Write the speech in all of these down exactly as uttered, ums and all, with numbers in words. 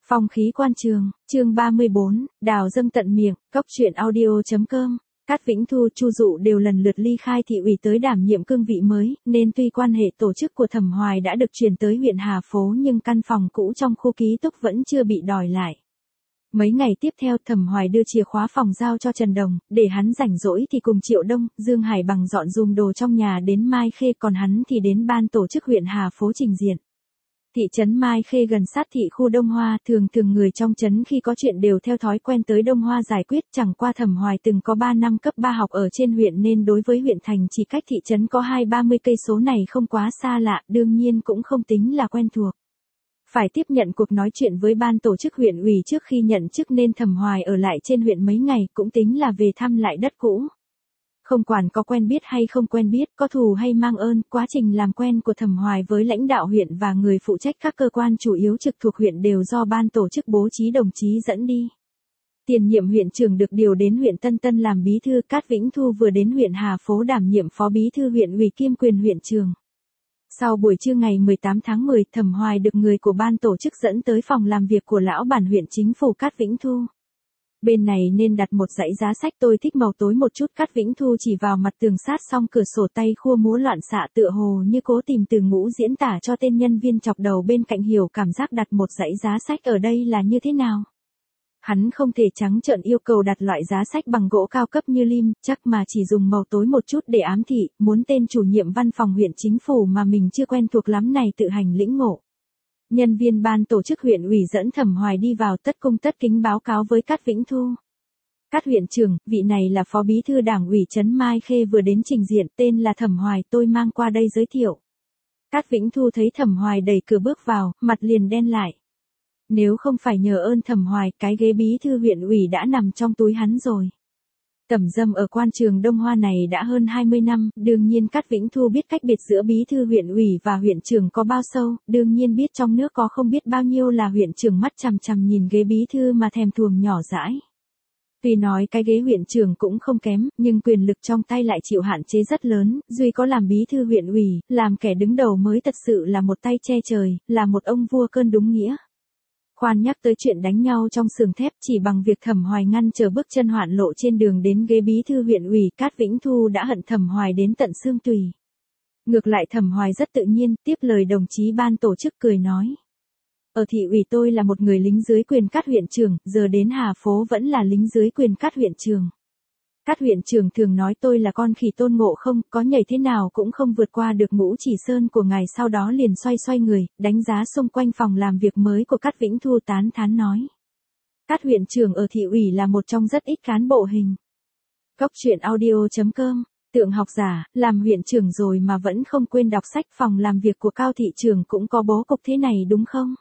Phong khí quan trường, chương ba mươi bốn, đào dâng tận miệng, cốc truyện audio.com. Cát Vĩnh Thu, Chu Dụ đều lần lượt ly khai thị ủy tới đảm nhiệm cương vị mới, nên tuy quan hệ tổ chức của Thẩm Hoài đã được chuyển tới huyện Hà Phố nhưng căn phòng cũ trong khu ký túc vẫn chưa bị đòi lại. Mấy ngày tiếp theo Thẩm Hoài đưa chìa khóa phòng giao cho Trần Đồng, để hắn rảnh rỗi thì cùng Triệu Đông, Dương Hải Bằng dọn dùm đồ trong nhà đến Mai Khê, còn hắn thì đến ban tổ chức huyện Hà Phố trình diện. Thị trấn Mai Khê gần sát thị khu Đông Hoa, thường thường người trong trấn khi có chuyện đều theo thói quen tới Đông Hoa giải quyết, chẳng qua Thẩm Hoài từng có ba năm cấp ba học ở trên huyện nên đối với huyện thành chỉ cách thị trấn có hai ba mươi cây số này không quá xa lạ, đương nhiên cũng không tính là quen thuộc. Phải tiếp nhận cuộc nói chuyện với ban tổ chức huyện ủy trước khi nhận chức nên Thẩm Hoài ở lại trên huyện mấy ngày, cũng tính là về thăm lại đất cũ. Không quản có quen biết hay không quen biết, có thù hay mang ơn, quá trình làm quen của Thẩm Hoài với lãnh đạo huyện và người phụ trách các cơ quan chủ yếu trực thuộc huyện đều do ban tổ chức bố trí đồng chí dẫn đi. Tiền nhiệm huyện trưởng được điều đến huyện Tân Tân làm bí thư, Cát Vĩnh Thu vừa đến huyện Hà Phố đảm nhiệm phó bí thư huyện ủy kiêm quyền huyện trưởng. Sau buổi trưa ngày mười tám tháng mười, Thẩm Hoài được người của ban tổ chức dẫn tới phòng làm việc của lão bản huyện chính phủ Cát Vĩnh Thu. Bên này nên đặt một dãy giá sách, tôi thích màu tối một chút. Cát Vĩnh Thu chỉ vào mặt tường sát xong cửa sổ, tay khua múa loạn xạ tựa hồ như cố tìm từ ngữ diễn tả cho tên nhân viên chọc đầu bên cạnh hiểu cảm giác đặt một dãy giá sách ở đây là như thế nào. Hắn không thể trắng trợn yêu cầu đặt loại giá sách bằng gỗ cao cấp như lim, chắc mà chỉ dùng màu tối một chút để ám thị, muốn tên chủ nhiệm văn phòng huyện chính phủ mà mình chưa quen thuộc lắm này tự hành lĩnh ngộ. Nhân viên ban tổ chức huyện ủy dẫn Thẩm Hoài đi vào, tất cung tất kính báo cáo với Cát Vĩnh Thu. Cát huyện trưởng, vị này là phó bí thư đảng ủy trấn Mai Khê vừa đến trình diện, tên là Thẩm Hoài, tôi mang qua đây giới thiệu. Cát Vĩnh Thu thấy Thẩm Hoài đẩy cửa bước vào, mặt liền đen lại. Nếu không phải nhờ ơn Thẩm Hoài, cái ghế bí thư huyện ủy đã nằm trong túi hắn rồi. Tẩm dâm ở quan trường Đông Hoa này đã hơn hai mươi năm, đương nhiên Cát Vĩnh Thu biết cách biệt giữa bí thư huyện ủy và huyện trưởng có bao sâu, đương nhiên biết trong nước có không biết bao nhiêu là huyện trưởng mắt chằm chằm nhìn ghế bí thư mà thèm thuồng nhỏ dãi. Tuy nói cái ghế huyện trưởng cũng không kém, nhưng quyền lực trong tay lại chịu hạn chế rất lớn, duy có làm bí thư huyện ủy, làm kẻ đứng đầu mới thật sự là một tay che trời, là một ông vua cơn đúng nghĩa. Khoan nhắc tới chuyện đánh nhau trong xưởng thép, chỉ bằng việc Thẩm Hoài ngăn chờ bước chân hoạn lộ trên đường đến ghế bí thư huyện ủy, Cát Vĩnh Thu đã hận Thẩm Hoài đến tận xương tủy. Ngược lại Thẩm Hoài rất tự nhiên, tiếp lời đồng chí ban tổ chức cười nói. Ở thị ủy tôi là một người lính dưới quyền Cát huyện trưởng, giờ đến Hà Phố vẫn là lính dưới quyền Cát huyện trưởng. Cát huyện trưởng thường nói tôi là con khỉ Tôn Ngộ Không, có nhảy thế nào cũng không vượt qua được ngũ chỉ sơn của ngài, sau đó liền xoay xoay người, đánh giá xung quanh phòng làm việc mới của Cát Vĩnh Thu, tán thán nói. Cát huyện trưởng ở thị ủy là một trong rất ít cán bộ hình. Cốc truyện audio.com, tượng học giả, làm huyện trưởng rồi mà vẫn không quên đọc sách, phòng làm việc của Cao thị trưởng cũng có bố cục thế này đúng không?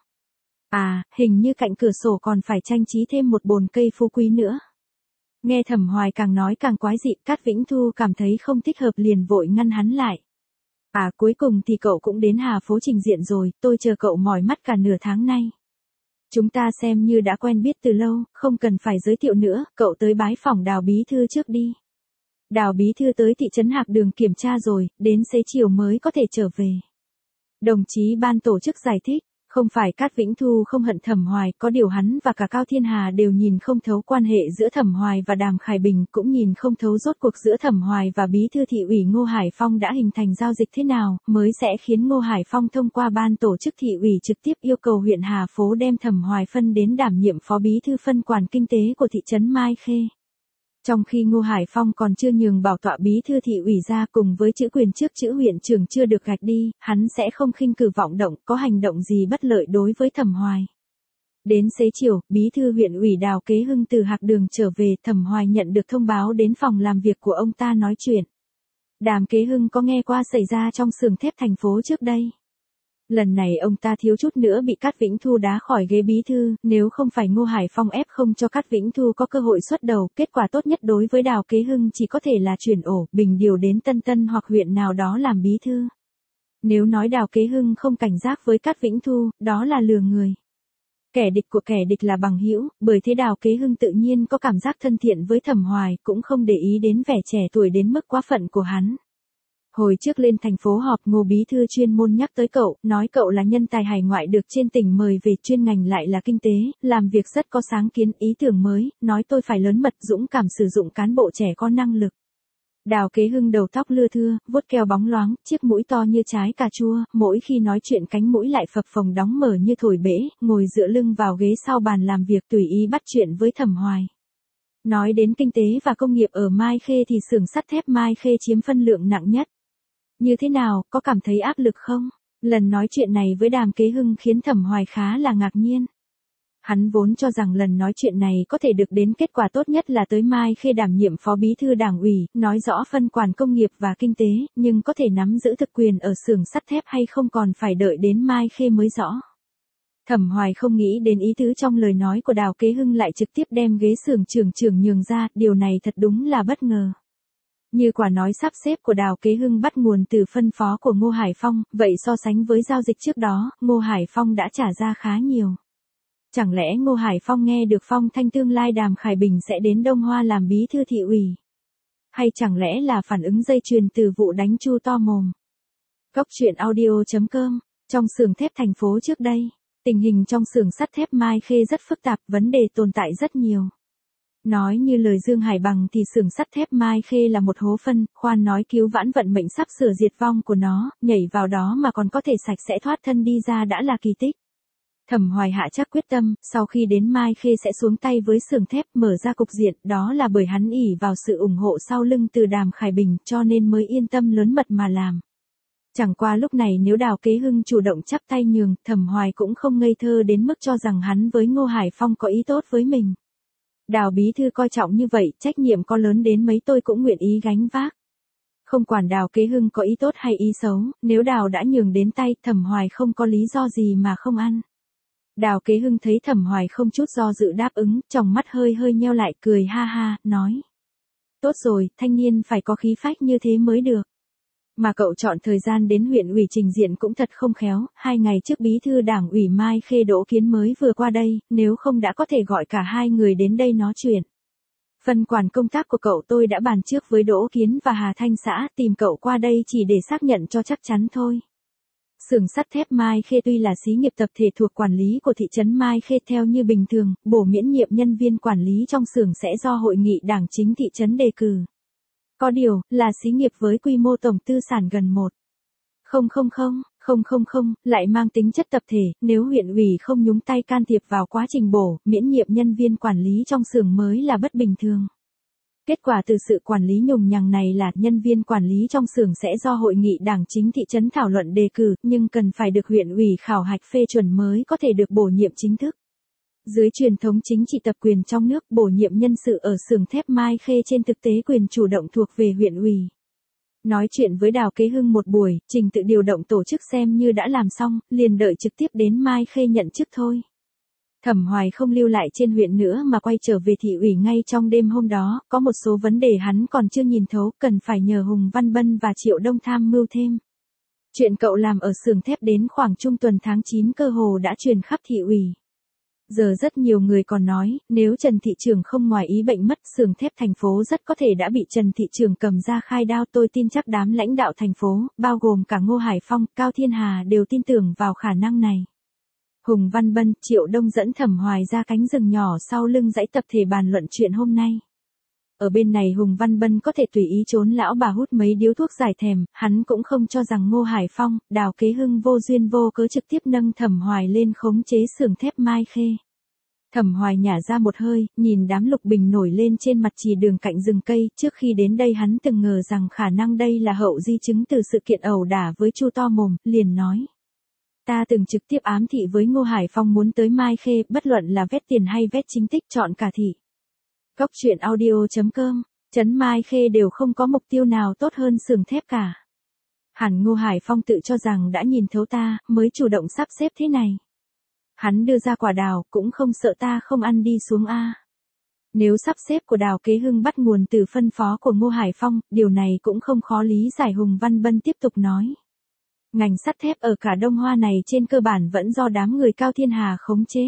À, hình như cạnh cửa sổ còn phải trang trí thêm một bồn cây phú quý nữa. Nghe Thẩm Hoài càng nói càng quái dị, Cát Vĩnh Thu cảm thấy không thích hợp liền vội ngăn hắn lại. À, cuối cùng thì cậu cũng đến Hà Phố trình diện rồi, tôi chờ cậu mỏi mắt cả nửa tháng nay. Chúng ta xem như đã quen biết từ lâu, không cần phải giới thiệu nữa, cậu tới bái phỏng Đào bí thư trước đi. Đào bí thư tới thị trấn Hạc Đường kiểm tra rồi, đến xế chiều mới có thể trở về. Đồng chí ban tổ chức giải thích. Không phải Cát Vĩnh Thu không hận Thẩm Hoài, có điều hắn và cả Cao Thiên Hà đều nhìn không thấu quan hệ giữa Thẩm Hoài và Đàm Khải Bình, cũng nhìn không thấu rốt cuộc giữa Thẩm Hoài và bí thư thị ủy Ngô Hải Phong đã hình thành giao dịch thế nào, mới sẽ khiến Ngô Hải Phong thông qua ban tổ chức thị ủy trực tiếp yêu cầu huyện Hà Phố đem Thẩm Hoài phân đến đảm nhiệm phó bí thư phân quản kinh tế của thị trấn Mai Khê. Trong khi Ngô Hải Phong còn chưa nhường bảo tọa bí thư thị ủy ra, cùng với chữ quyền trước chữ huyện trưởng chưa được gạch đi, hắn sẽ không khinh cử vọng động, có hành động gì bất lợi đối với Thẩm Hoài. Đến xế chiều, bí thư huyện ủy Đào Kế Hưng từ Hạc Đường trở về, Thẩm Hoài nhận được thông báo đến phòng làm việc của ông ta nói chuyện. Đàm Kế Hưng có nghe qua xảy ra trong xưởng thép thành phố trước đây. Lần này ông ta thiếu chút nữa bị Cát Vĩnh Thu đá khỏi ghế bí thư, nếu không phải Ngô Hải Phong ép không cho Cát Vĩnh Thu có cơ hội xuất đầu, kết quả tốt nhất đối với Đào Kế Hưng chỉ có thể là chuyển ổ, bình điều đến Tân Tân hoặc huyện nào đó làm bí thư. Nếu nói Đào Kế Hưng không cảnh giác với Cát Vĩnh Thu, đó là lừa người. Kẻ địch của kẻ địch là bằng hữu, bởi thế Đào Kế Hưng tự nhiên có cảm giác thân thiện với Thẩm Hoài, cũng không để ý đến vẻ trẻ tuổi đến mức quá phận của hắn. Hồi trước lên thành phố họp, Ngô bí thư chuyên môn nhắc tới cậu, nói cậu là nhân tài hải ngoại được trên tỉnh mời về, chuyên ngành lại là kinh tế, làm việc rất có sáng kiến, ý tưởng mới, nói tôi phải lớn mật dũng cảm sử dụng cán bộ trẻ có năng lực. Đào Kế Hưng đầu tóc lưa thưa, vuốt keo bóng loáng, chiếc mũi to như trái cà chua, mỗi khi nói chuyện cánh mũi lại phập phồng đóng mở như thổi bể, ngồi dựa lưng vào ghế sau bàn làm việc tùy ý bắt chuyện với Thẩm Hoài. Nói đến kinh tế và công nghiệp ở Mai Khê thì xưởng sắt thép Mai Khê chiếm phân lượng nặng nhất. Như thế nào, có cảm thấy áp lực không? Lần nói chuyện này với Đàm Kế Hưng khiến Thẩm Hoài khá là ngạc nhiên. Hắn vốn cho rằng lần nói chuyện này có thể được đến kết quả tốt nhất là tới Mai Khê đảm nhiệm phó bí thư đảng ủy, nói rõ phân quản công nghiệp và kinh tế, nhưng có thể nắm giữ thực quyền ở xưởng sắt thép hay không còn phải đợi đến Mai Khê mới rõ. Thẩm Hoài không nghĩ đến ý tứ trong lời nói của Đào Kế Hưng lại trực tiếp đem ghế xưởng trưởng trưởng nhường ra, điều này thật đúng là bất ngờ. Như quả nói sắp xếp của Đào Kế Hưng bắt nguồn từ phân phó của Ngô Hải Phong, vậy so sánh với giao dịch trước đó, Ngô Hải Phong đã trả ra khá nhiều. Chẳng lẽ Ngô Hải Phong nghe được phong thanh tương lai Đàm Khải Bình sẽ đến Đông Hoa làm bí thư thị ủy? Hay chẳng lẽ là phản ứng dây chuyền từ vụ đánh Chu to mồm? Cốc truyện audio chấm com. Trong xưởng thép thành phố trước đây, tình hình trong xưởng sắt thép Mai Khê rất phức tạp, vấn đề tồn tại rất nhiều. Nói như lời Dương Hải Bằng thì xưởng sắt thép Mai Khê là một hố phân, khoan nói cứu vãn vận mệnh sắp sửa diệt vong của nó, nhảy vào đó mà còn có thể sạch sẽ thoát thân đi ra đã là kỳ tích. Thẩm Hoài hạ chắc quyết tâm, sau khi đến Mai Khê sẽ xuống tay với xưởng thép, mở ra cục diện, đó là bởi hắn ỷ vào sự ủng hộ sau lưng từ Đàm Khải Bình, cho nên mới yên tâm lớn mật mà làm. Chẳng qua lúc này nếu Đào Kế Hưng chủ động chắp tay nhường, Thẩm Hoài cũng không ngây thơ đến mức cho rằng hắn với Ngô Hải Phong có ý tốt với mình. Đào bí thư coi trọng như vậy, trách nhiệm có lớn đến mấy tôi cũng nguyện ý gánh vác. Không quản Đào Kế Hưng có ý tốt hay ý xấu, nếu Đào đã nhường đến tay, Thẩm Hoài không có lý do gì mà không ăn. Đào Kế Hưng thấy Thẩm Hoài không chút do dự đáp ứng, tròng mắt hơi hơi nheo lại, cười ha ha, nói. Tốt rồi, thanh niên phải có khí phách như thế mới được. Mà cậu chọn thời gian đến huyện ủy trình diện cũng thật không khéo, hai ngày trước bí thư đảng ủy Mai Khê Đỗ Kiến mới vừa qua đây, nếu không đã có thể gọi cả hai người đến đây nói chuyện. Phần quản công tác của cậu tôi đã bàn trước với Đỗ Kiến và Hà Thanh xã, tìm cậu qua đây chỉ để xác nhận cho chắc chắn thôi. Xưởng sắt thép Mai Khê tuy là xí nghiệp tập thể thuộc quản lý của thị trấn Mai Khê, theo như bình thường, bổ miễn nhiệm nhân viên quản lý trong xưởng sẽ do hội nghị đảng chính thị trấn đề cử. Có điều, là xí nghiệp với quy mô tổng tư sản gần một không không không, không không không, lại mang tính chất tập thể, nếu huyện ủy không nhúng tay can thiệp vào quá trình bổ, miễn nhiệm nhân viên quản lý trong xưởng mới là bất bình thường. Kết quả từ sự quản lý nhùng nhằng này là nhân viên quản lý trong xưởng sẽ do hội nghị đảng chính thị trấn thảo luận đề cử, nhưng cần phải được huyện ủy khảo hạch phê chuẩn mới có thể được bổ nhiệm chính thức. Dưới truyền thống chính trị tập quyền trong nước, bổ nhiệm nhân sự ở xưởng thép Mai Khê trên thực tế quyền chủ động thuộc về huyện ủy. Nói chuyện với Đào Kế Hưng một buổi, trình tự điều động tổ chức xem như đã làm xong, liền đợi trực tiếp đến Mai Khê nhận chức thôi. Thẩm Hoài không lưu lại trên huyện nữa mà quay trở về thị ủy ngay trong đêm hôm đó, có một số vấn đề hắn còn chưa nhìn thấu, cần phải nhờ Hùng Văn Bân và Triệu Đông tham mưu thêm. Chuyện cậu làm ở xưởng thép đến khoảng trung tuần tháng chín cơ hồ đã truyền khắp thị ủy. Giờ rất nhiều người còn nói, nếu Trần thị trưởng không ngoài ý bệnh mất, xưởng thép thành phố rất có thể đã bị Trần thị trưởng cầm ra khai đao. Tôi tin chắc đám lãnh đạo thành phố, bao gồm cả Ngô Hải Phong, Cao Thiên Hà đều tin tưởng vào khả năng này. Hùng Văn Bân, Triệu Đông dẫn Thẩm Hoài ra cánh rừng nhỏ sau lưng dãy tập thể bàn luận chuyện hôm nay. Ở bên này Hùng Văn Bân có thể tùy ý trốn lão bà hút mấy điếu thuốc giải thèm, hắn cũng không cho rằng Ngô Hải Phong, Đào Kế Hưng vô duyên vô cớ trực tiếp nâng Thẩm Hoài lên khống chế xưởng thép Mai Khê. Thẩm Hoài nhả ra một hơi, nhìn đám lục bình nổi lên trên mặt chì đường cạnh rừng cây, trước khi đến đây hắn từng ngờ rằng khả năng đây là hậu di chứng từ sự kiện ẩu đả với Chu to mồm, liền nói. Ta từng trực tiếp ám thị với Ngô Hải Phong muốn tới Mai Khê, bất luận là vét tiền hay vét chính tích chọn cả thị. Cốc truyện audio chấm com, trấn Mai Khê đều không có mục tiêu nào tốt hơn xưởng thép cả. Hẳn Ngô Hải Phong tự cho rằng đã nhìn thấu ta, mới chủ động sắp xếp thế này. Hắn đưa ra quả đào, cũng không sợ ta không ăn đi xuống a. Nếu sắp xếp của Đào Kế Hưng bắt nguồn từ phân phó của Ngô Hải Phong, điều này cũng không khó lý giải. Hùng Văn Bân tiếp tục nói. Ngành sắt thép ở cả Đông Hoa này trên cơ bản vẫn do đám người Cao Thiên Hà khống chế.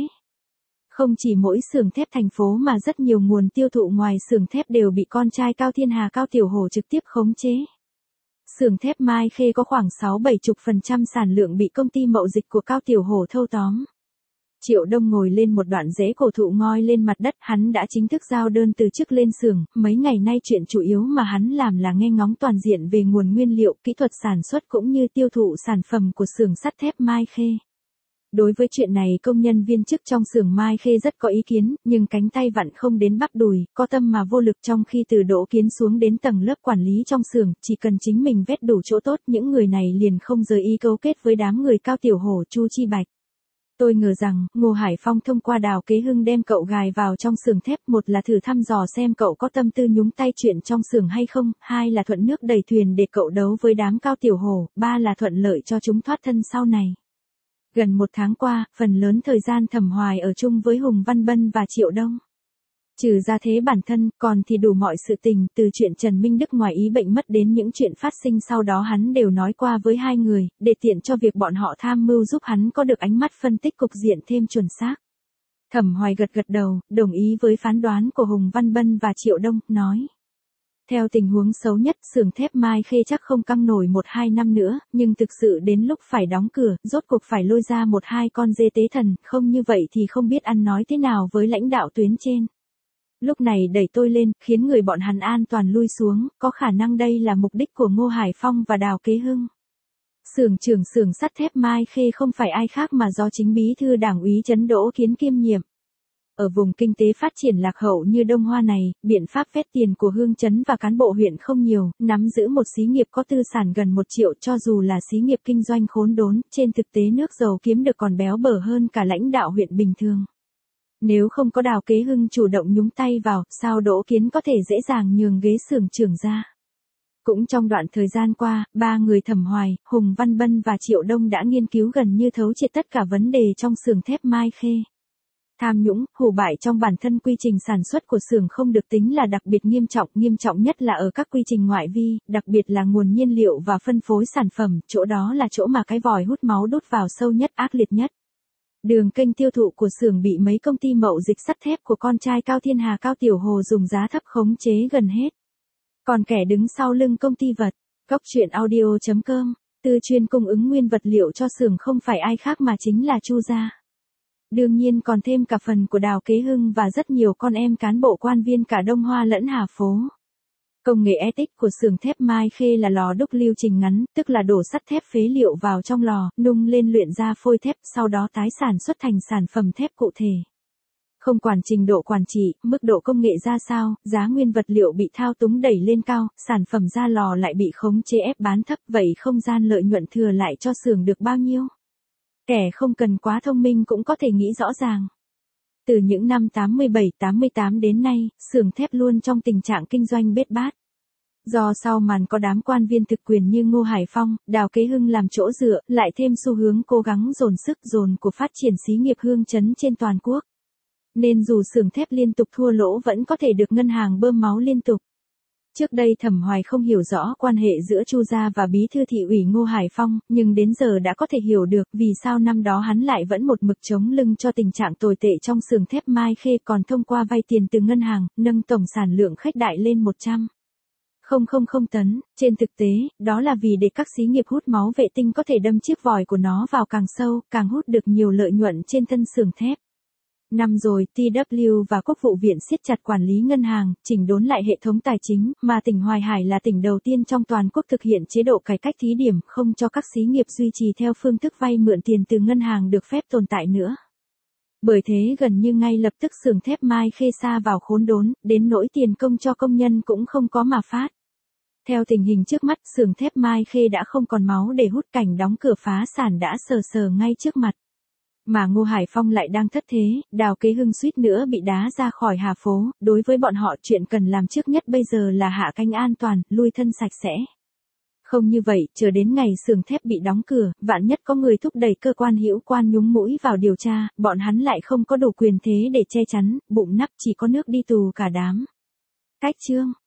Không chỉ mỗi xưởng thép thành phố mà rất nhiều nguồn tiêu thụ ngoài xưởng thép đều bị con trai Cao Thiên Hà Cao Tiểu Hổ trực tiếp khống chế. Xưởng thép Mai Khê có khoảng sáu bảy chục phần trăm sản lượng bị công ty mậu dịch của Cao Tiểu Hổ thâu tóm. Triệu Đông ngồi lên một đoạn rễ cổ thụ ngoi lên mặt đất, hắn đã chính thức giao đơn từ chức lên xưởng, mấy ngày nay chuyện chủ yếu mà hắn làm là nghe ngóng toàn diện về nguồn nguyên liệu, kỹ thuật sản xuất cũng như tiêu thụ sản phẩm của xưởng sắt thép Mai Khê. Đối với chuyện này công nhân viên chức trong xưởng Mai Khê rất có ý kiến, nhưng cánh tay vặn không đến bắp đùi, có tâm mà vô lực, trong khi từ Đỗ Kiến xuống đến tầng lớp quản lý trong xưởng, chỉ cần chính mình vét đủ chỗ tốt, những người này liền không rời ý cấu kết với đám người Cao Tiểu Hổ, Chu Chi Bạch. Tôi ngờ rằng, Ngô Hải Phong thông qua Đào Kế Hưng đem cậu gài vào trong xưởng thép, một là thử thăm dò xem cậu có tâm tư nhúng tay chuyện trong xưởng hay không, hai là thuận nước đẩy thuyền để cậu đấu với đám Cao Tiểu Hổ, ba là thuận lợi cho chúng thoát thân sau này. Gần một tháng qua, phần lớn thời gian Thẩm Hoài ở chung với Hùng Văn Bân và Triệu Đông. Trừ ra thế bản thân, còn thì đủ mọi sự tình, từ chuyện Trần Minh Đức ngoài ý bệnh mất đến những chuyện phát sinh sau đó hắn đều nói qua với hai người, để tiện cho việc bọn họ tham mưu giúp hắn có được ánh mắt phân tích cục diện thêm chuẩn xác. Thẩm Hoài gật gật đầu, đồng ý với phán đoán của Hùng Văn Bân và Triệu Đông, nói. Theo tình huống xấu nhất, xưởng thép Mai Khê chắc không căng nổi một hai năm nữa, nhưng thực sự đến lúc phải đóng cửa, rốt cuộc phải lôi ra một hai con dê tế thần, không như vậy thì không biết ăn nói thế nào với lãnh đạo tuyến trên. Lúc này đẩy tôi lên, khiến người bọn hắn an toàn lui xuống, có khả năng đây là mục đích của Ngô Hải Phong và Đào Kế Hưng. Xưởng trưởng xưởng sắt thép Mai Khê không phải ai khác mà do chính bí thư Đảng ủy Trấn Đỗ Kiến kiêm nhiệm. Ở vùng kinh tế phát triển lạc hậu như Đông Hoa này, biện pháp vét tiền của Hương Trấn và cán bộ huyện không nhiều, nắm giữ một xí nghiệp có tư sản gần một triệu, cho dù là xí nghiệp kinh doanh khốn đốn, trên thực tế nước dầu kiếm được còn béo bở hơn cả lãnh đạo huyện bình thường. Nếu không có Đào Kế Hưng chủ động nhúng tay vào, sao Đỗ Kiến có thể dễ dàng nhường ghế xưởng trưởng ra. Cũng trong đoạn thời gian qua, ba người Thẩm Hoài, Hùng Văn Bân và Triệu Đông đã nghiên cứu gần như thấu triệt tất cả vấn đề trong xưởng thép Mai Khê. Tham nhũng, hủ bại trong bản thân quy trình sản xuất của xưởng không được tính là đặc biệt nghiêm trọng, nghiêm trọng nhất là ở các quy trình ngoại vi, đặc biệt là nguồn nhiên liệu và phân phối sản phẩm, chỗ đó là chỗ mà cái vòi hút máu đút vào sâu nhất, ác liệt nhất. Đường kênh tiêu thụ của xưởng bị mấy công ty mậu dịch sắt thép của con trai Cao Thiên Hà Cao Tiểu Hồ dùng giá thấp khống chế gần hết. Còn kẻ đứng sau lưng công ty vật, Góc Truyện Audio chấm com, tư chuyên cung ứng nguyên vật liệu cho xưởng không phải ai khác mà chính là Chu gia. Đương nhiên còn thêm cả phần của Đào Kế Hưng và rất nhiều con em cán bộ quan viên cả Đông Hoa lẫn Hà Phố. Công nghệ e tê i xê của xưởng thép Mai Khê là lò đúc lưu trình ngắn, tức là đổ sắt thép phế liệu vào trong lò, nung lên luyện ra phôi thép, sau đó tái sản xuất thành sản phẩm thép cụ thể. Không quản trình độ quản trị, mức độ công nghệ ra sao, giá nguyên vật liệu bị thao túng đẩy lên cao, sản phẩm ra lò lại bị khống chế ép bán thấp, vậy không gian lợi nhuận thừa lại cho xưởng được bao nhiêu? Kẻ không cần quá thông minh cũng có thể nghĩ rõ ràng. Từ những năm tám mươi bảy tám mươi tám đến nay, xưởng thép luôn trong tình trạng kinh doanh bết bát. Do sau màn có đám quan viên thực quyền như Ngô Hải Phong, Đào Kế Hưng làm chỗ dựa, lại thêm xu hướng cố gắng dồn sức dồn của phát triển xí nghiệp Hương Trấn trên toàn quốc. Nên dù xưởng thép liên tục thua lỗ vẫn có thể được ngân hàng bơm máu liên tục. Trước đây Thẩm Hoài không hiểu rõ quan hệ giữa Chu gia và bí thư thị ủy Ngô Hải Phong, nhưng đến giờ đã có thể hiểu được vì sao năm đó hắn lại vẫn một mực chống lưng cho tình trạng tồi tệ trong xưởng thép Mai Khê, còn thông qua vay tiền từ ngân hàng, nâng tổng sản lượng khách đại lên một trăm nghìn tấn. Trên thực tế, đó là vì để các xí nghiệp hút máu vệ tinh có thể đâm chiếc vòi của nó vào càng sâu, càng hút được nhiều lợi nhuận trên thân xưởng thép. Năm rồi, tê vê kép và Quốc vụ viện siết chặt quản lý ngân hàng, chỉnh đốn lại hệ thống tài chính, mà tỉnh Hoài Hải là tỉnh đầu tiên trong toàn quốc thực hiện chế độ cải cách thí điểm, không cho các xí nghiệp duy trì theo phương thức vay mượn tiền từ ngân hàng được phép tồn tại nữa. Bởi thế gần như ngay lập tức xưởng thép Mai Khê sa vào khốn đốn, đến nỗi tiền công cho công nhân cũng không có mà phát. Theo tình hình trước mắt, xưởng thép Mai Khê đã không còn máu để hút, cảnh đóng cửa phá sản đã sờ sờ ngay trước mặt. Mà Ngô Hải Phong lại đang thất thế, Đào Kế Hưng suýt nữa bị đá ra khỏi Hà Phố, đối với bọn họ chuyện cần làm trước nhất bây giờ là hạ cánh an toàn, lui thân sạch sẽ. Không như vậy, chờ đến ngày xưởng thép bị đóng cửa, vạn nhất có người thúc đẩy cơ quan hữu quan nhúng mũi vào điều tra, bọn hắn lại không có đủ quyền thế để che chắn, bụng nắp chỉ có nước đi tù cả đám. Cách chương